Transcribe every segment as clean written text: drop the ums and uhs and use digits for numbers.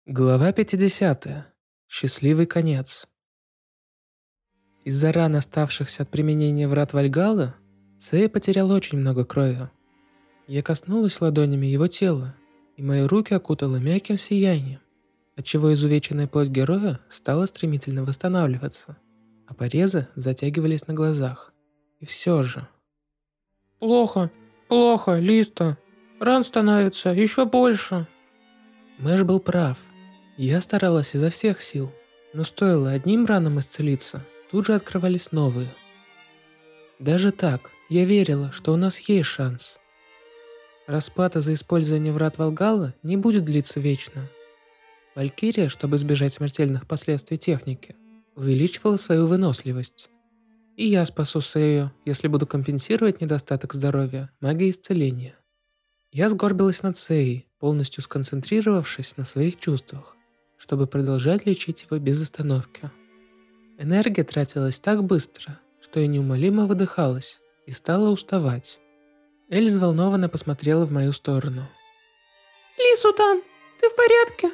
Глава 50. Счастливый конец. Из-за ран, оставшихся от применения врат Вальгалла, Сэй потерял очень много крови. Я коснулась ладонями его тела, и мои руки окутало мягким сиянием, отчего изувеченная плоть героя стала стремительно восстанавливаться, а порезы затягивались на глазах. И все же... Плохо, плохо, Листа. Ран становится еще больше. Мэш был прав. Я старалась изо всех сил, но стоило одним ранам исцелиться, тут же открывались новые. Даже так, я верила, что у нас есть шанс. Расплата за использование врат Вальгалла не будет длиться вечно. Валькирия, чтобы избежать смертельных последствий техники, увеличивала свою выносливость. И я спасу Сэю, если буду компенсировать недостаток здоровья магией исцеления. Я сгорбилась над Сэей, полностью сконцентрировавшись на своих чувствах, чтобы продолжать лечить его без остановки. Энергия тратилась так быстро, что я неумолимо выдыхалась и стала уставать. Эль взволнованно посмотрела в мою сторону. Лисутан, ты в порядке?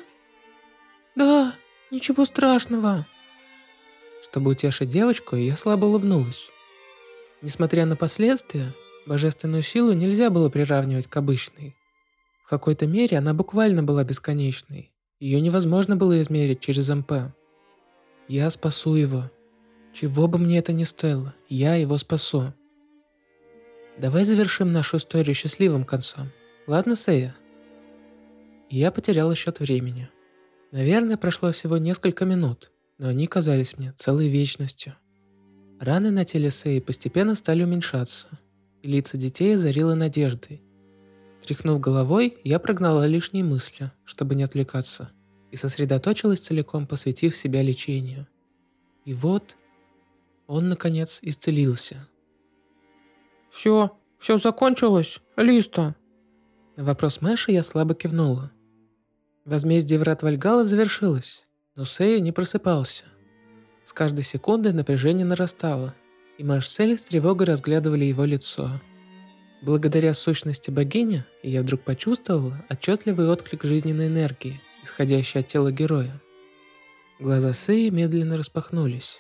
Да, ничего страшного. Чтобы утешить девочку, я слабо улыбнулась. Несмотря на последствия, божественную силу нельзя было приравнивать к обычной. В какой-то мере она буквально была бесконечной. Ее невозможно было измерить через МП. Я спасу его. Чего бы мне это ни стоило, я его спасу. Давай завершим нашу историю счастливым концом. Ладно, Сэя? Я потеряла счет времени. Наверное, прошло всего несколько минут, но они казались мне целой вечностью. Раны на теле Сэи постепенно стали уменьшаться, и лица детей озарило надеждой. Тряхнув головой, я прогнала лишние мысли, чтобы не отвлекаться, и сосредоточилась целиком, посвятив себя лечению. И вот, он, наконец, исцелился. Все закончилось, Листа. На вопрос Мэша я слабо кивнула. Возмездие врат Вальгалла завершилось, но Сэя не просыпался. С каждой секундой напряжение нарастало, и Мэш с Эль с тревогой разглядывали его лицо. Благодаря сущности богини, я вдруг почувствовала отчетливый отклик жизненной энергии, исходящей от тела героя. Глаза Сэи медленно распахнулись.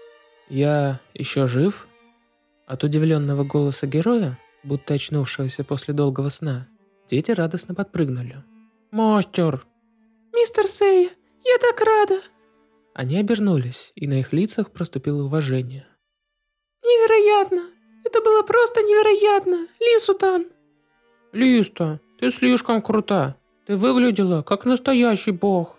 «Я еще жив?» От удивленного голоса героя, будто очнувшегося после долгого сна, дети радостно подпрыгнули. Мастер! Мистер Сэя, я так рада! Они обернулись, и на их лицах проступило уважение. Невероятно! Это было просто невероятно, Лисутан! Листа, ты слишком крута. Ты выглядела как настоящий бог.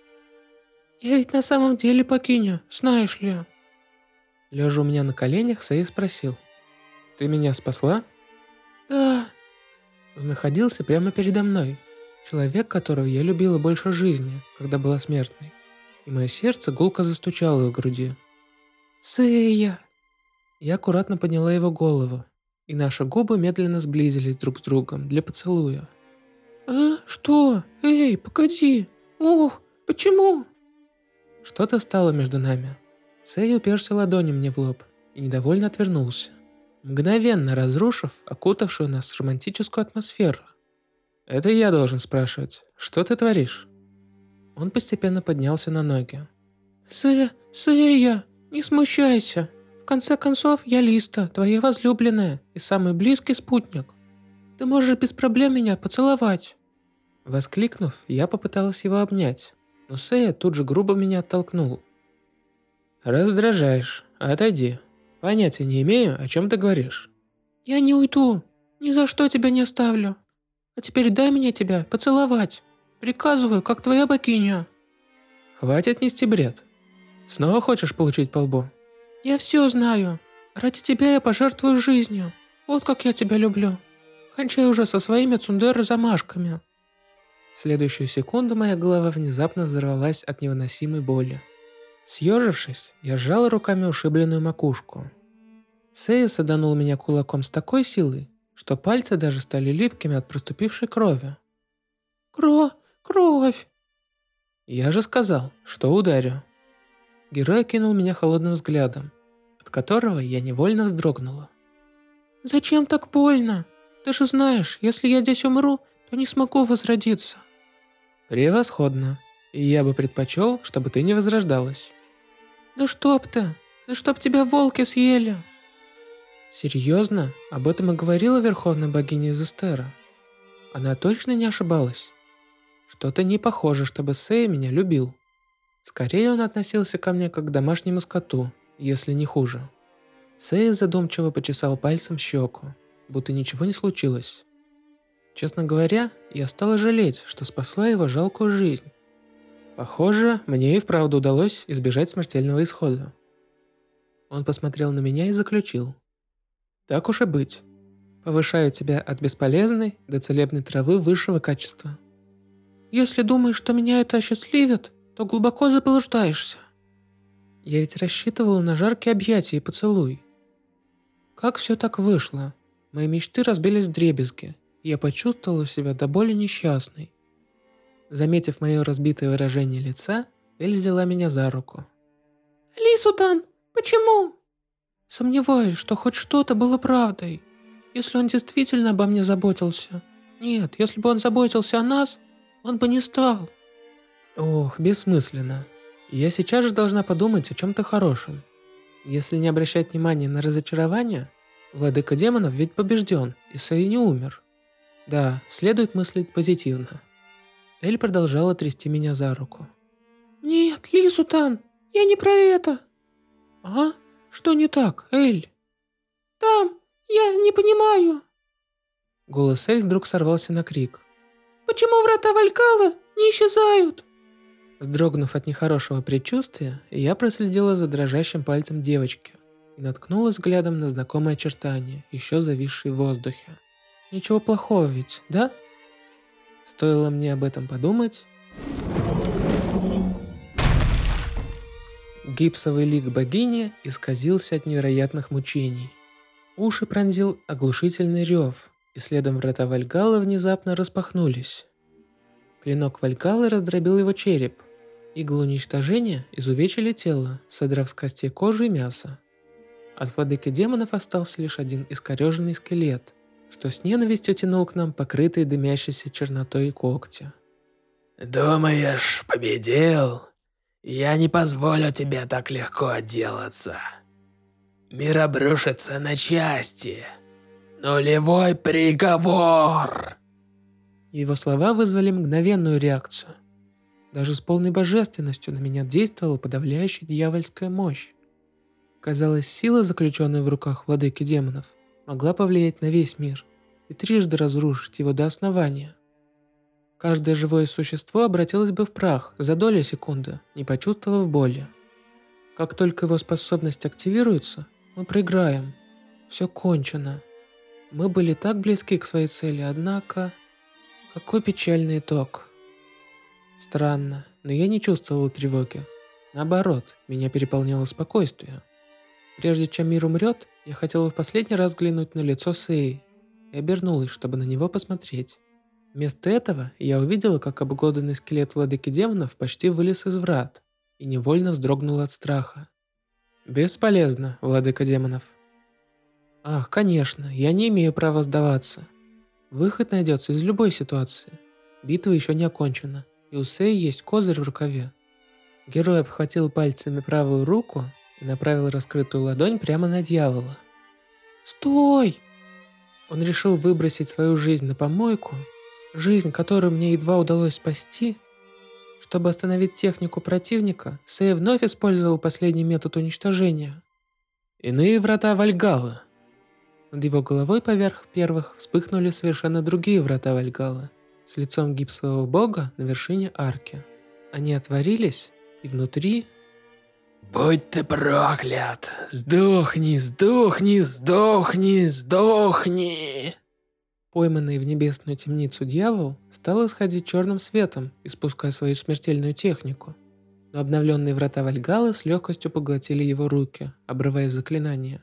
Я ведь на самом деле богиня, знаешь ли. Лежа у меня на коленях, Сэй спросил. «Ты меня спасла?» Да. Он находился прямо передо мной. Человек, которого я любила больше жизни, когда была смертной. И мое сердце гулко застучало в груди. Сэя. Я аккуратно подняла его голову, и наши губы медленно сблизились друг с другом для поцелуя. Что? Эй, погоди. Ох, почему? Что-то стало между нами. Сэй уперся ладонью мне в лоб и недовольно отвернулся, мгновенно разрушив окутавшую нас романтическую атмосферу. «Это я должен спрашивать, что ты творишь?» Он постепенно поднялся на ноги. Сэя, не смущайся. В конце концов, я Листа, твоя возлюбленная и самый близкий спутник. Ты можешь без проблем меня поцеловать. Воскликнув, я попыталась его обнять, но Сэя тут же грубо меня оттолкнул. «Раздражаешь. Отойди. Понятия не имею, о чем ты говоришь». «Я не уйду. Ни за что тебя не оставлю. А теперь дай мне тебя поцеловать. Приказываю, как твоя богиня». «Хватит нести бред. Снова хочешь получить по лбу?» «Я все знаю. Ради тебя я пожертвую жизнью. Вот как я тебя люблю. Кончай уже со своими цундер-замашками». В следующую секунду моя голова внезапно взорвалась от невыносимой боли. Съежившись, я сжала руками ушибленную макушку. Сэя саданул меня кулаком с такой силой, что пальцы даже стали липкими от проступившей крови. Кровь! Я же сказал, что ударю. Герой кинул меня холодным взглядом, от которого я невольно вздрогнула. «Зачем так больно? Ты же знаешь, если я здесь умру, то не смогу возродиться». «Превосходно. И я бы предпочел, чтобы ты не возрождалась. Да чтоб тебя волки съели. Серьезно? Об этом и говорила верховная богиня из Эстера. Она точно не ошибалась? Что-то не похоже, чтобы Сэй меня любил. Скорее он относился ко мне как к домашнему скоту, если не хуже. Сэй задумчиво почесал пальцем щеку, будто ничего не случилось. Честно говоря, я стала жалеть, что спасла его жалкую жизнь. Похоже, мне и вправду удалось избежать смертельного исхода. Он посмотрел на меня и заключил. Так уж и быть. Повышаю тебя от бесполезной до целебной травы высшего качества. Если думаешь, что меня это осчастливит, то глубоко заблуждаешься. Я ведь рассчитывала на жаркие объятия и поцелуй. Как все так вышло? Мои мечты разбились вдребезги, и я почувствовала себя до боли несчастной. Заметив мое разбитое выражение лица, Эль взяла меня за руку. Ли-Сутан, почему? Сомневаюсь, что хоть что-то было правдой. Если он действительно обо мне заботился. Нет, если бы он заботился о нас, он бы не стал. Ох, бессмысленно. Я сейчас же должна подумать о чем-то хорошем. Если не обращать внимания на разочарование, владыка демонов ведь побежден, и Сэй не умер. Да, следует мыслить позитивно. Эль продолжала трясти меня за руку. Нет, Ли-Сутан, я не про это. А? Что не так, Эль? Там, я не понимаю. Голос Эль вдруг сорвался на крик. Почему врата Валькала не исчезают? Вздрогнув от нехорошего предчувствия, я проследила за дрожащим пальцем девочки и наткнулась взглядом на знакомые очертания, еще зависшие в воздухе. Ничего плохого ведь, да? Стоило мне об этом подумать... Гипсовый лик богини исказился от невероятных мучений. Уши пронзил оглушительный рев, и следом врата Вальгаллы внезапно распахнулись. Клинок Вальгаллы раздробил его череп. Иглы уничтожения изувечили тело, содрав с костей кожу и мясо. От владыки демонов остался лишь один искореженный скелет, что с ненавистью тянул к нам покрытые дымящейся чернотой когти. «Думаешь, победил? Я не позволю тебе так легко отделаться. Мир обрушится на части. Нулевой приговор!» Его слова вызвали мгновенную реакцию. Даже с полной божественностью на меня действовала подавляющая дьявольская мощь. Казалось, сила, заключенная в руках владыки демонов, могла повлиять на весь мир и трижды разрушить его до основания. Каждое живое существо обратилось бы в прах за долю секунды, не почувствовав боли. Как только его способность активируется, мы проиграем. Все кончено. Мы были так близки к своей цели, однако... Какой печальный итог. Странно, но я не чувствовал тревоги. Наоборот, меня переполняло спокойствие. Прежде чем мир умрет, я хотела в последний раз взглянуть на лицо Сэй и обернулась, чтобы на него посмотреть. Вместо этого я увидела, как обглоданный скелет владыки демонов почти вылез из врат и невольно вздрогнула от страха. Бесполезно, владыка демонов. Ах, конечно, я не имею права сдаваться. Выход найдется из любой ситуации. Битва еще не окончена, и у Сэй есть козырь в рукаве. Герой обхватил пальцами правую руку и направил раскрытую ладонь прямо на дьявола. «Стой!» Он решил выбросить свою жизнь на помойку, жизнь, которую мне едва удалось спасти. Чтобы остановить технику противника, Сэй вновь использовал последний метод уничтожения. Иные врата Вальгаллы. Над его головой поверх первых вспыхнули совершенно другие врата Вальгаллы, с лицом гипсового бога на вершине арки. Они отворились, и внутри... «Будь ты проклят! Сдохни, сдохни, сдохни, сдохни!» Пойманный в небесную темницу дьявол стал исходить черным светом, испуская свою смертельную технику. Но обновленные врата Вальгаллы с легкостью поглотили его руки, обрывая заклинания.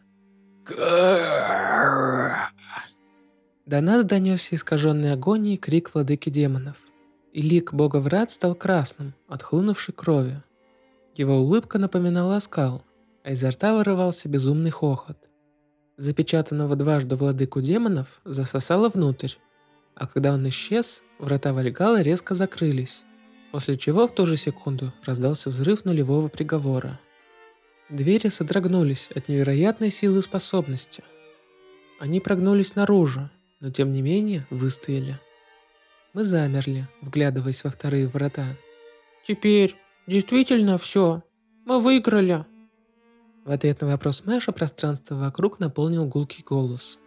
До нас донесся искаженный агонией крик владыки демонов. И лик бога врат стал красным, от хлынувшей крови. Его улыбка напоминала оскал, а изо рта вырывался безумный хохот. Запечатанного дважды владыку демонов засосало внутрь, а когда он исчез, врата Вальгаллы резко закрылись, После чего в ту же секунду раздался взрыв нулевого приговора. Двери содрогнулись от невероятной силы и способности. Они прогнулись наружу, но тем не менее выстояли. Мы замерли, вглядываясь во вторые врата. Теперь действительно все. Мы выиграли. В ответ на вопрос Мэша пространство вокруг наполнил гулкий голос.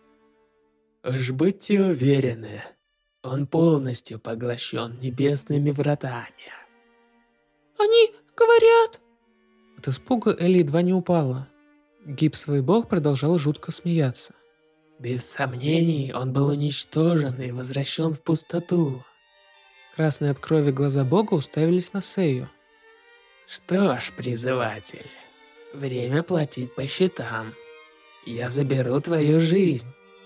Уж будьте уверены, он полностью поглощен небесными вратами. Они говорят... От испуга Элли едва не упала. Гипсовый бог продолжал жутко смеяться. Без сомнений, он был уничтожен и возвращен в пустоту. Красные от крови глаза бога уставились на Сею. Что ж, призыватель, время платить по счетам. Я заберу твою жизнь.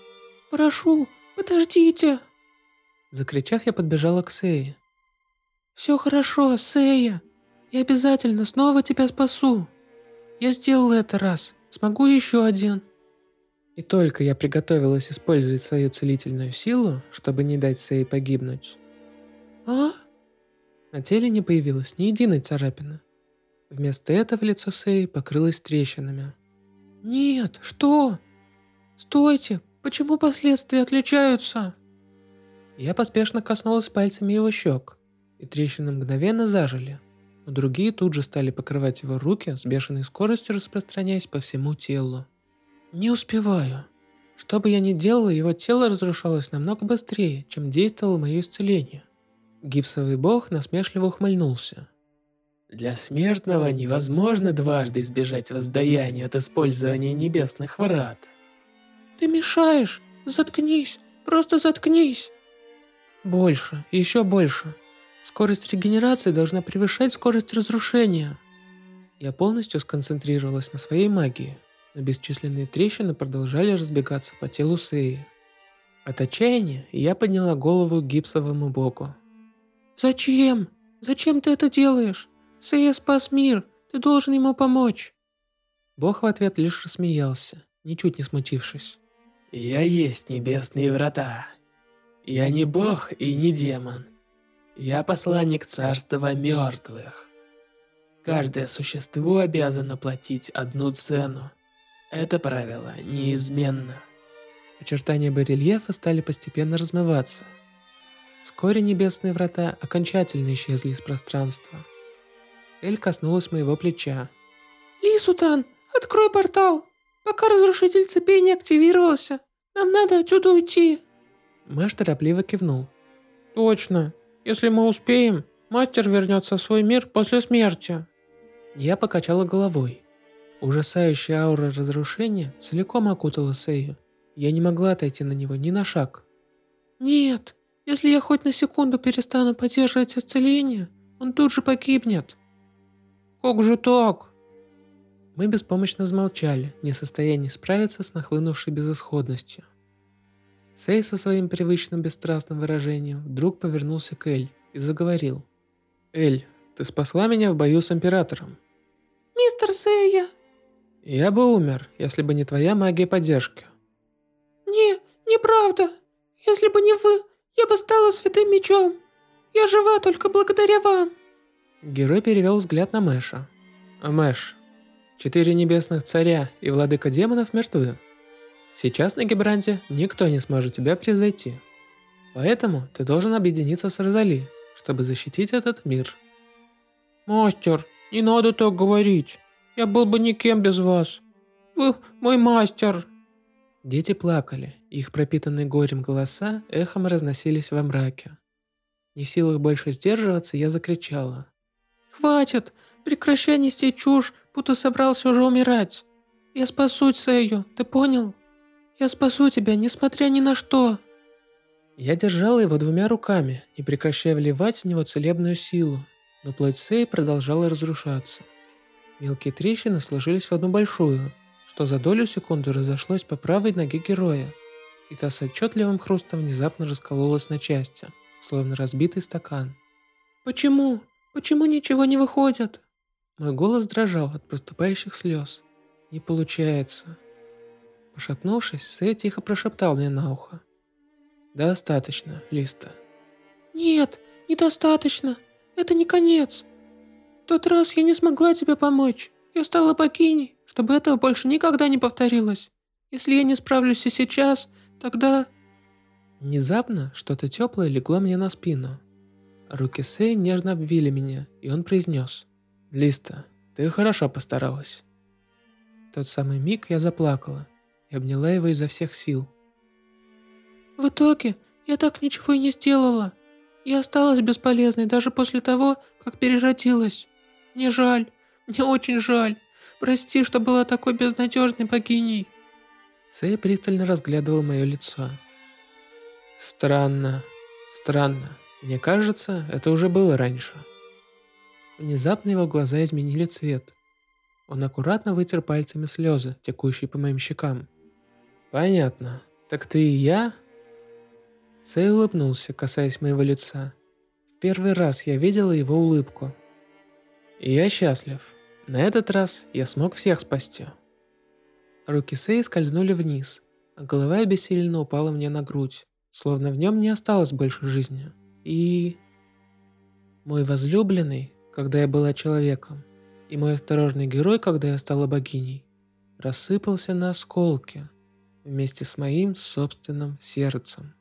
Прошу, подождите. Закричав, я подбежала к Сее. Все хорошо, Сея. Я обязательно снова тебя спасу. Я сделал это раз. Смогу еще один. И только я приготовилась использовать свою целительную силу, чтобы не дать Сее погибнуть. А? На теле не появилось ни единой царапины. Вместо этого лицо Сеи покрылось трещинами. Нет, что? Стойте, почему последствия отличаются? Я поспешно коснулась пальцами его щек, и трещины мгновенно зажили, но другие тут же стали покрывать его руки с бешеной скоростью, распространяясь по всему телу. Не успеваю. Что бы я ни делала, его тело разрушалось намного быстрее, чем действовало мое исцеление. Гипсовый бог насмешливо ухмыльнулся. Для смертного невозможно дважды избежать воздаяния от использования небесных врат. Ты мешаешь. Заткнись. Просто заткнись. Больше, еще больше. Скорость регенерации должна превышать скорость разрушения. Я полностью сконцентрировалась на своей магии, но бесчисленные трещины продолжали разбегаться по телу Сеи. От отчаяния я подняла голову к гипсовому богу. Зачем? Зачем ты это делаешь? Сея спас мир. Ты должен ему помочь. Бог в ответ лишь рассмеялся, ничуть не смутившись. Я есть небесные врата. Я не бог и не демон. Я посланник царства мертвых. Каждое существо обязано платить одну цену. Это правило неизменно. Очертания барельефа стали постепенно размываться. Вскоре небесные врата окончательно исчезли из пространства. Эль коснулась моего плеча. Лисутан, открой портал. Пока разрушитель цепей не активировался, нам надо отсюда уйти. Мэш торопливо кивнул. Точно. Если мы успеем, мастер вернется в свой мир после смерти. Я покачала головой. Ужасающая аура разрушения целиком окутала Сею. Я не могла отойти на него ни на шаг. Нет, если я хоть на секунду перестану поддерживать исцеление, он тут же погибнет. Как же так? Мы беспомощно замолчали, не в состоянии справиться с нахлынувшей безысходностью. Сей со своим привычным бесстрастным выражением вдруг повернулся к Эль и заговорил. «Эль, ты спасла меня в бою с Императором. Мистер Сея!» Я бы умер, если бы не твоя магия поддержки. Неправда. Если бы не вы, я бы стала святым мечом. Я жива только благодаря вам. Герой перевел взгляд на Мэша. Мэш, 4 небесных царя и владыка демонов мертвы. Сейчас на Гибранте никто не сможет тебя превзойти. Поэтому ты должен объединиться с Розали, чтобы защитить этот мир. Мастер, не надо так говорить. Я был бы никем без вас. Вы мой мастер. Дети плакали, их пропитанные горем голоса эхом разносились во мраке. Не в силах больше сдерживаться, я закричала. Хватит! Прекращай нести чушь, будто собрался уже умирать. Я спасу Сею, ты понял? Я спасу тебя, несмотря ни на что. Я держала его 2 руками, не прекращая вливать в него целебную силу, но плоть Сеи продолжала разрушаться. Мелкие трещины сложились в одну большую, что за долю секунды разошлось по правой ноге героя, и та с отчетливым хрустом внезапно раскололась на части, словно разбитый стакан. Почему? Почему ничего не выходит? Мой голос дрожал от проступающих слез. Не получается. Пошатнувшись, Сэй тихо прошептал мне на ухо. Достаточно, Листа. Нет, недостаточно. Это не конец. В тот раз я не смогла тебе помочь. Я стала богиней, чтобы этого больше никогда не повторилось. Если я не справлюсь и сейчас, тогда... Внезапно что-то теплое легло мне на спину. Руки Сэй нежно обвили меня, и он произнес: «Листа, ты хорошо постаралась». В тот самый миг я заплакала и обняла его изо всех сил. В итоге я так ничего и не сделала. Я осталась бесполезной даже после того, как переродилась. Мне жаль, мне очень жаль. Прости, что была такой безнадежной богиней. Сэй пристально разглядывал мое лицо. Странно. Мне кажется, это уже было раньше. Внезапно его глаза изменили цвет. Он аккуратно вытер пальцами слезы, текущие по моим щекам. Понятно. Так ты и я? Сэй улыбнулся, касаясь моего лица. В первый раз я видела его улыбку. И я счастлив. На этот раз я смог всех спасти. Руки Сэй скользнули вниз, а голова обессиленно упала мне на грудь, словно в нем не осталось больше жизни. И... Мой возлюбленный, когда я была человеком, и мой осторожный герой, когда я стала богиней, рассыпался на осколки вместе с моим собственным сердцем.